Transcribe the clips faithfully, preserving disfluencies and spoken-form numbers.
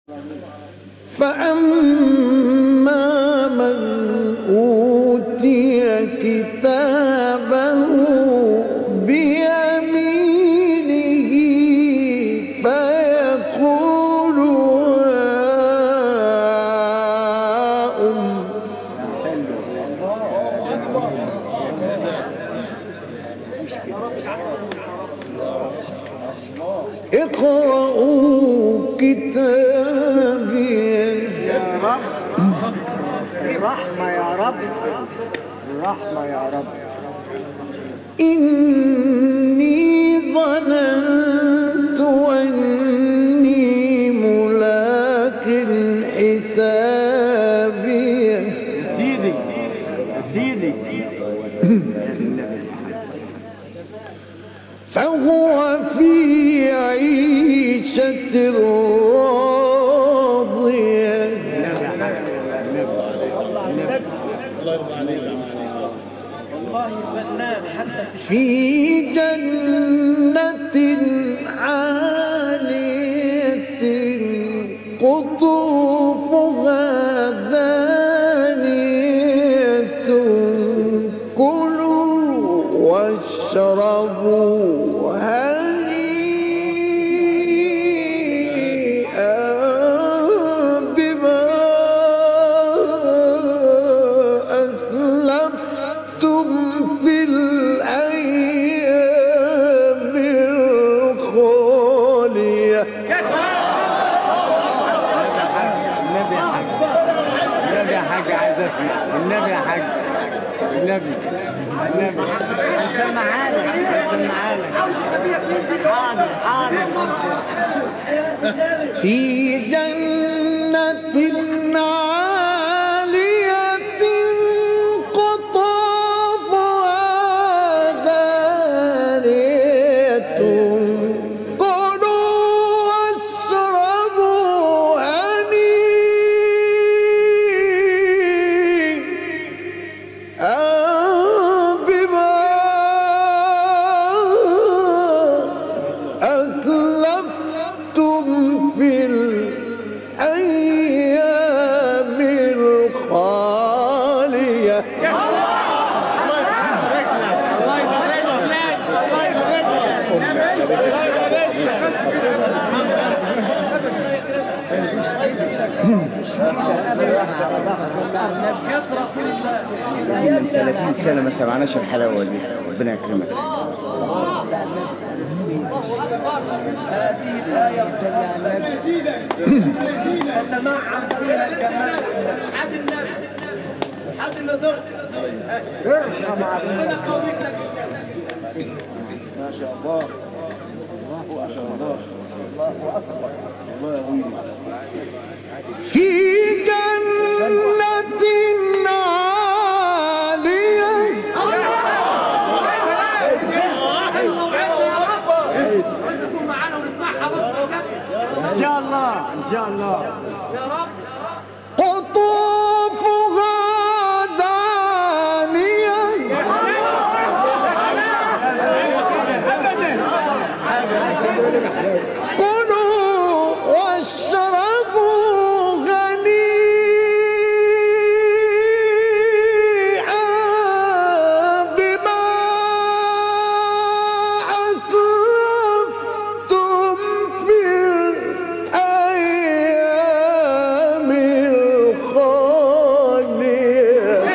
فأما من أوتي كتابه بيمينه فيقول هاؤم اقرءوا كتابي. الرحمة يا رب، الرحمة يا رب. إني ظننت أني ملاق حسابي. سيدي سيدي فهو في عيشة راضية في جنة عالية قطوفها دانية كلوا واشربوا هنيئا بما أسلفتم في الأيام الخالية. النبي يا حاج، النبي يا حاج عايز اسمع. النبي يا حاج، النبي النبي سمعها لك سمعها لك. حاضر حاضر. في جنة عالية قطوفها دانية كلوا واشربوا هنيئا بما أسلفتم في الأيام الخالية. من ثلاثين سنة ما سمعناش الحلاوة دي. ربنا يكرمك. هذه الآية تتمعن فيها الجمال. حد النبي حد النظر ارحم علينا. ما شاء الله، الله أكبر، الله أكبر، الله أكبر. في جنة عالية إن شاء الله إن شاء الله. قطوفها دانية كلوا واشربوا هنيئا بما أسلفتم في الأيام الخالية.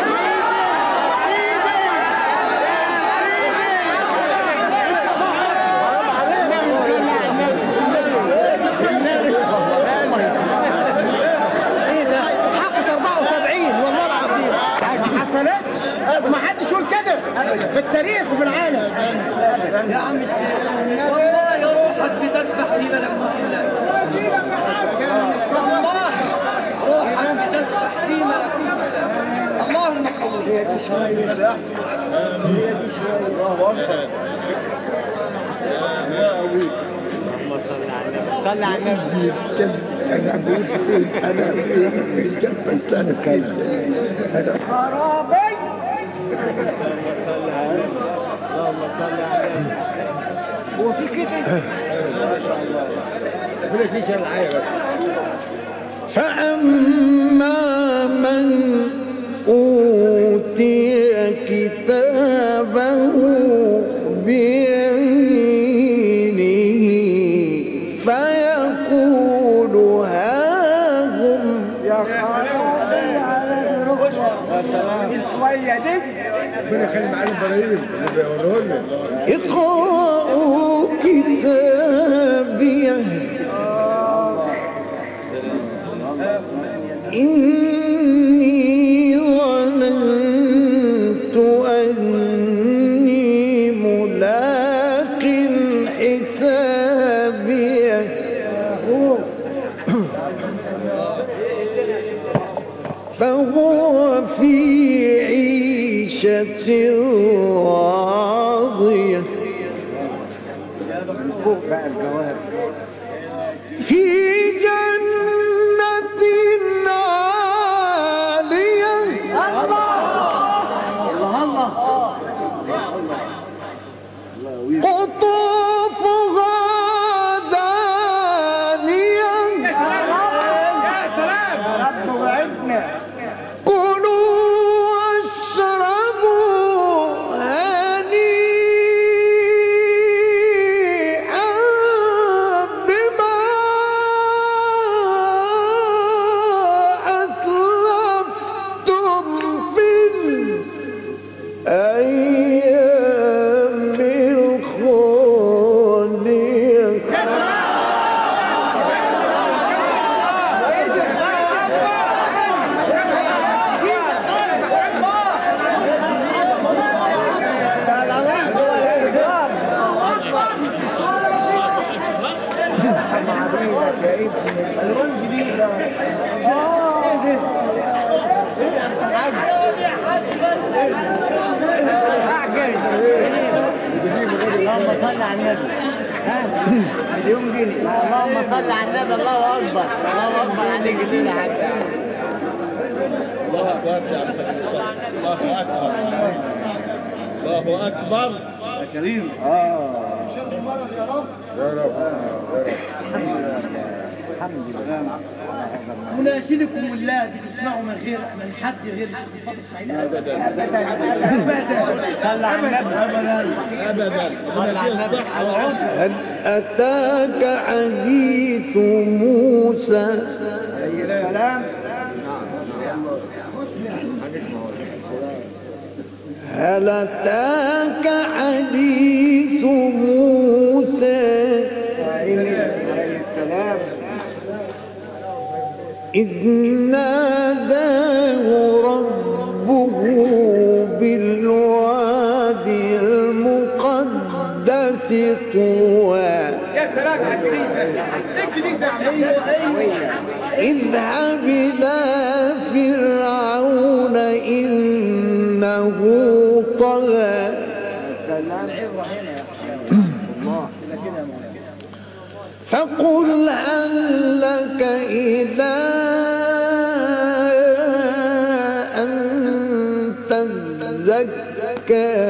حقك أربعة وسبعين والله العظيم. ما حصلتش وما حدش يقول كده في التاريخ وفي العالم. يا عم الشيخ والله روحك بتسبح في ملكوت الله. والله روحك بتسبح في ملكوت الله. اللهم قبول. هي دي شوية، هي دي شوية. الله أكبر. يا أبوي اللهم صل على النبي. صل على النبي. أنا أقول فين أنا فين في الجبل أنا كذا أنا خرابي. اللهم صل على النبي. هو في كده؟ ما شاء الله. ربنا يكفيك العافية. فأما من أوتي كتابه بيمينه فيقول هاهم ربنا يخلي معانا البراهين اللي بيوروا لنا اقرأوا كتابيه إني ظننت أني ملاق حسابيه فهو في عيشة راضية في جنة عالية قطوفها دانية كلوا واشربوا هنيئا بما أسلفتم في الأيام الخالية اللهم صل على النبي. مليون جنيه. اللهم صل على النبي. الله اكبر. الله اكبر عليك الليله حاجه. الله اكبر يا عم الله اكبر الله اكبر يا كريم. اه يا رب يا رب الحمد لله. مناشدكم والله بتسمعوا من غير من حد غير الفضل السعيد ابدا ابدا صل على النبي. ابدا صل على النبي. هل أتاك حديث موسى سلام. هل أتاك حديث موسى إذ ناداه ربه بالوادي المقدس طوى اذهب إلى فرعون إنه طغى فقل هل لك إلى أن تزكى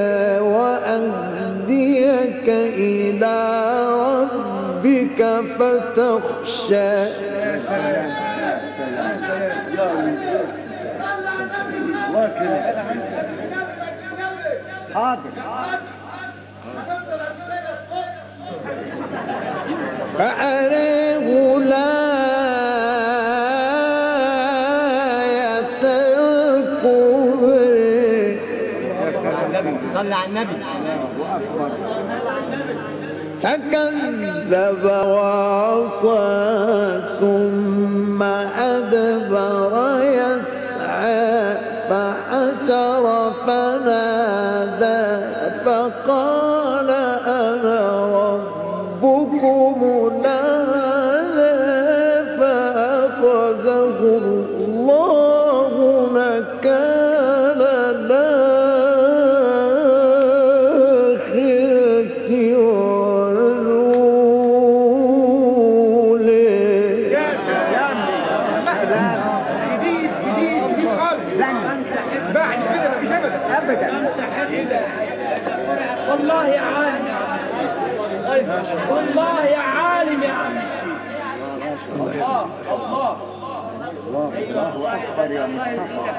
وأهديك إلى ربك فتخشى فأريه الآية الكبرى صل على النبي. فكذب وعصى ثم أدبر يسعى فحشر فنادى فقال أنا ربكم الأعلى فأخذه الله نكال الآخرة والأولى. جديد جديد جديد خالص بعد كده مفيش ابدا ابدا والله يا عالم يا عم والله يا عالم يا عم الشيخ. الله الله الله أكبر يا مصطفى.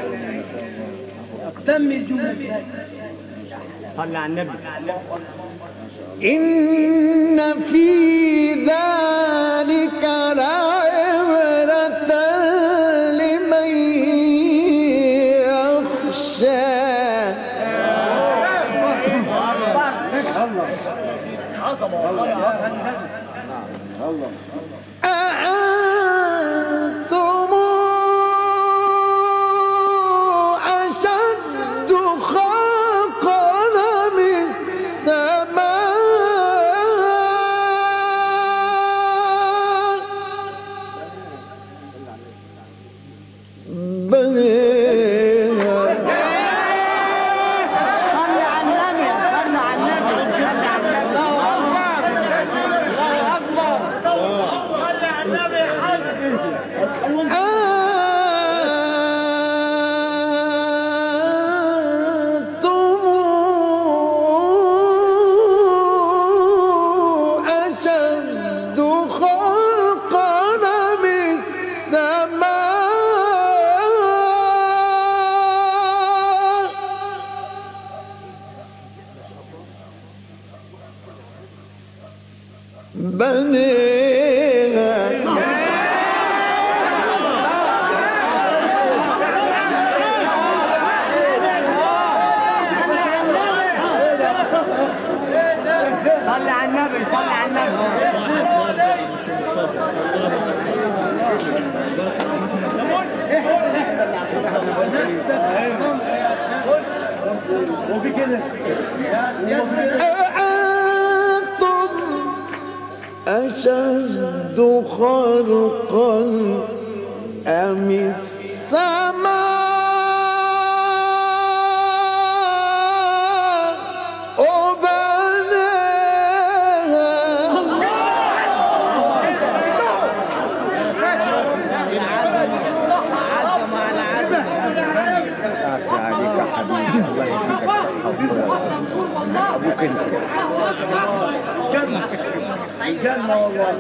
أقدم الجملة. صلى على النبي. إن في ذلك لعبرة لمن يخشى. أأنتم أشد خلقا من السماء بنيها. صلى على النبي. صلى على النبي. صلى على النبي. الله أكبر. صلى على النبي. أنتم أشد خلقا من السماء بنيها. صلى على النبي. صلى على النبي. وفي كده. أأنتم أشد خلقا أم السماء أبوك أنت. جنة والله.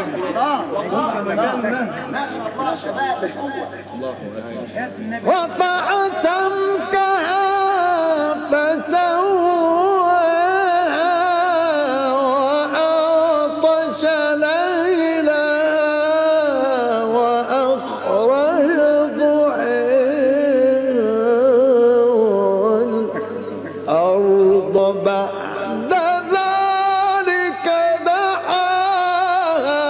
رفع سمكها فسواها وأغطش ليلها وأخرج ضحاها والأرض بعد ذلك دحاها.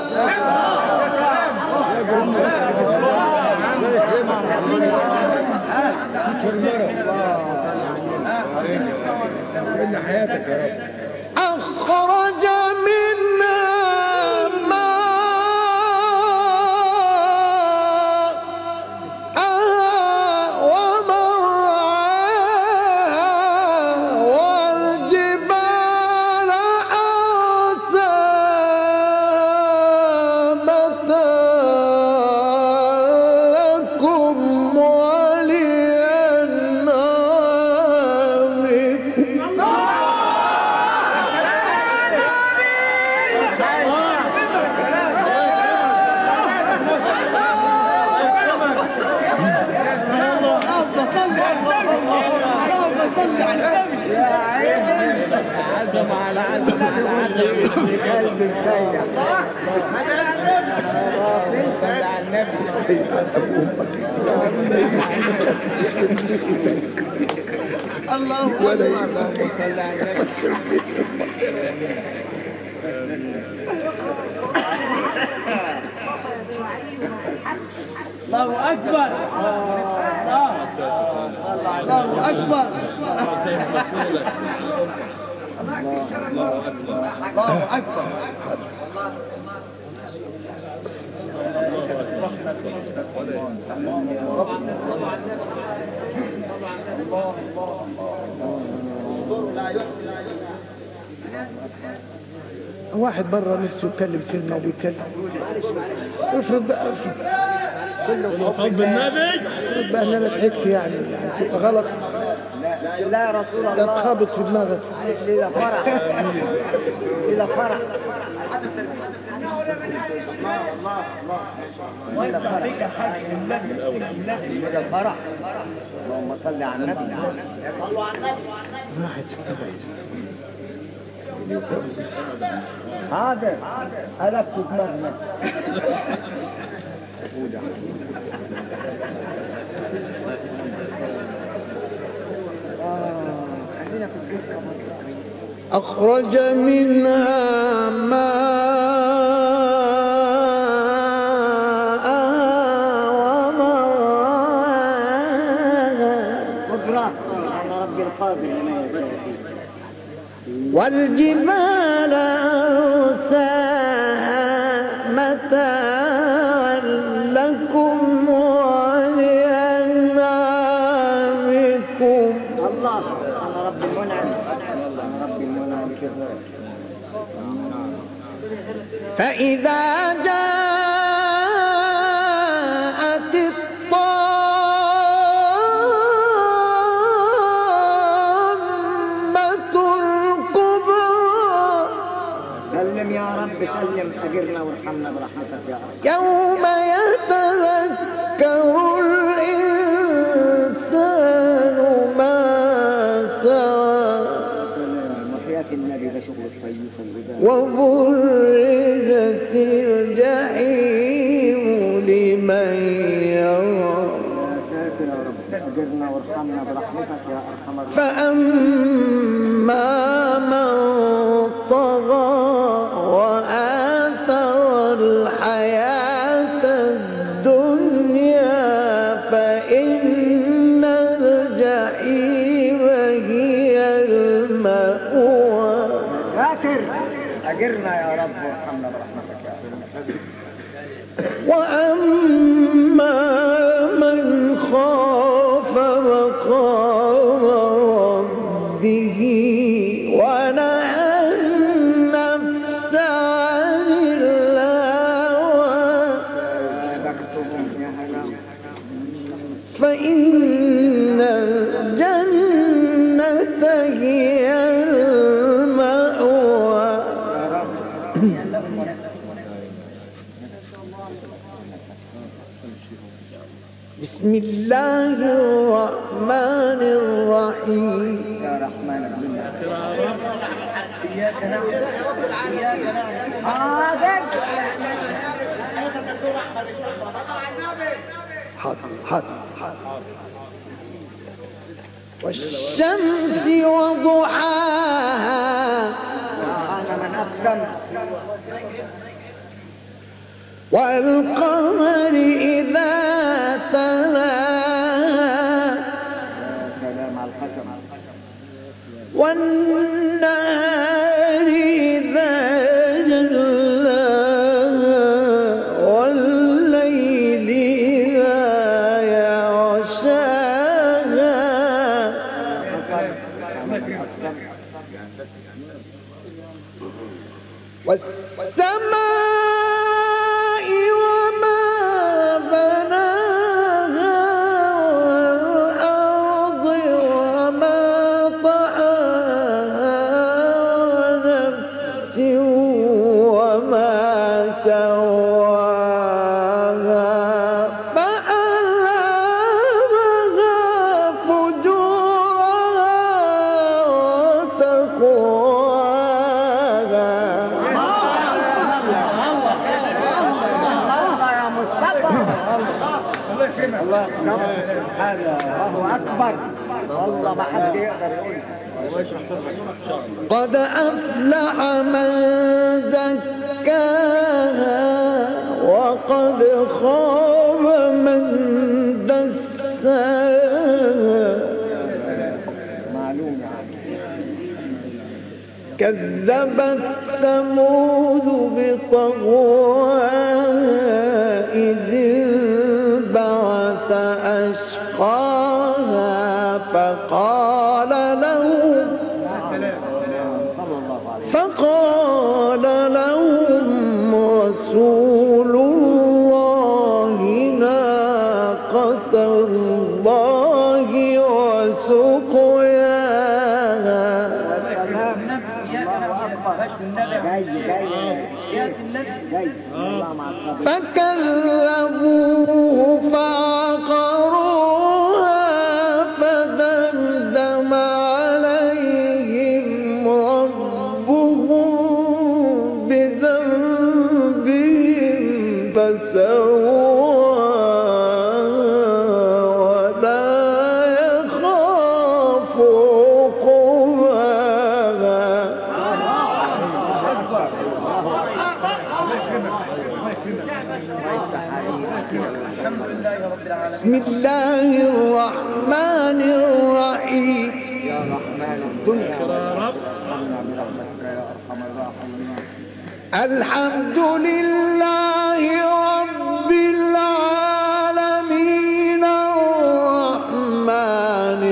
حياتك يا رب. أخرج منها ماءها ومرعاها والجبال أرساها متاعا لكم ولأنعامكم. عزم على عزم على عزم ابن كلب السيح. صلى على النبي. الله ولا أكبر. صلى على الله أكبر. الله أكبر. الله أكبر. واحد برا نفسه يتكلم كلمة وبيتكلم. افرض بقى افرض حب النبي. افرض بقى ان انا ضحكت يعني يعني تبقى غلط. لا يا رسول لا الله تخابط في دماغك. إلى فرح إلى فرح الله الله الله إلى فرح إلى فرح اللهم صل على النبي. صلوا على النبي. واحد ستة حاضر ألفت دماغنا. أخرج منها ماءها ومرعاها قدرة على رب القادر لما يشاء والجبال أرساها متاعا لكم ولأنعامكم. الله أنا رب المنعم أنا رب المنعم كذا. فإذا جاءت الطامة الكبرى سلم يا رب سلم أجرنا وارحمنا برحمتك يا رب. يوم يتذكر الإنسان ما سعى وحياة النبي ده شغل الشيوخ الغذاء. وبرزت الجحيم لمن يرى. يا ساتر يا رب أجرنا وارحمنا برحمتك يا أرحم الراحمين. فأما من طغى وآثر الحياة الدنيا فإن الجحيم هي المأوى. ساتر أجرنا يا رب وارحمنا برحمتك يا رب. وأما من خاف مقام ربه ونهى النفس عن الهوى فإن الجنة هي المأوى. بسم الله الرحمن الرحيم. يا رحمن الرحيم. إياك نعبد وإياك نعبد. حاضر. حاضر حاضر والشمس وضحاها أنا من أقسم. والقمر إذا تلاها سلام على القسم. والنهار إذا جلاها والليل إذا يغشاها والسماء وما بناها والأرض وما طحاها ونفس وما سواها فألهمها فجورها وتقواها. الله أكبر. والله ما حد يقدر يقول. قد أفلح من زكاها وقد خاب من دساها. معلوم. كذبت ثمود بطغواها إذ انبعث أشقاها فقال لهم فقال لهم رسول الله ناقة الله وسقياها فكذبوه فعقروها فدمدم عليهم ربهم بذنبهم فسواها ولا يخاف عقباها. بسم الله الرحمن الرحيم. يا رحمن الدنيا يا رب برحمتك يا ارحم الراحمين. الحمد لله رب العالمين الرحمن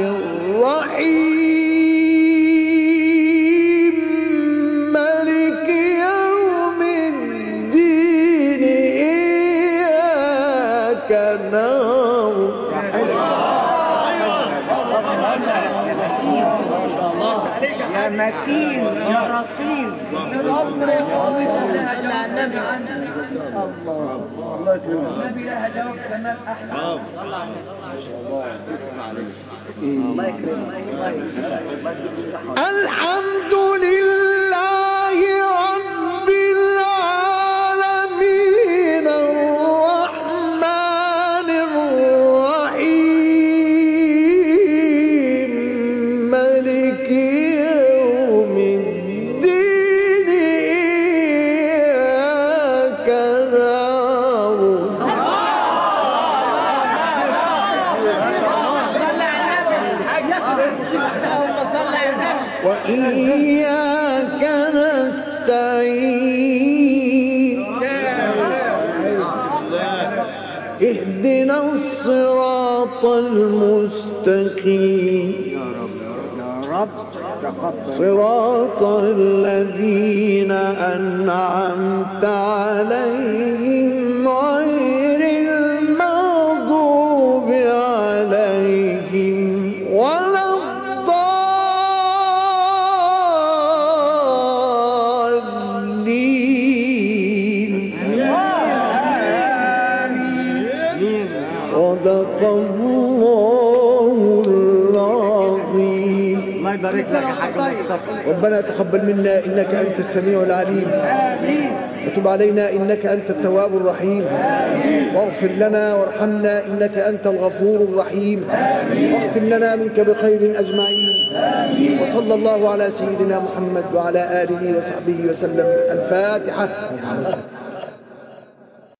الرحيم مالك يوم الدين إياك نعبد. يا متين يا رصين النبي لها جواب كمان احلى. الله يكرمك. الحمد لله رب العالمين الرحمن الرحيم مالك يوم الدين إياك نعبد. وإياك نستعين اهدنا الصراط المستقيم صراط الذين أنعمت عليهم غير المغضوب عليهم ولا الضالين. صدق الله العظيم. الله يبارك لك يا حاج مصطفى. ربنا تقبل منا إنك أنت السميع العليم وتب علينا إنك أنت التواب الرحيم واغفر لنا وارحمنا إنك أنت الغفور الرحيم واختم لنا منك بخير أجمعين. وصلى الله على سيدنا محمد وعلى آله وصحبه وسلم. الفاتحة.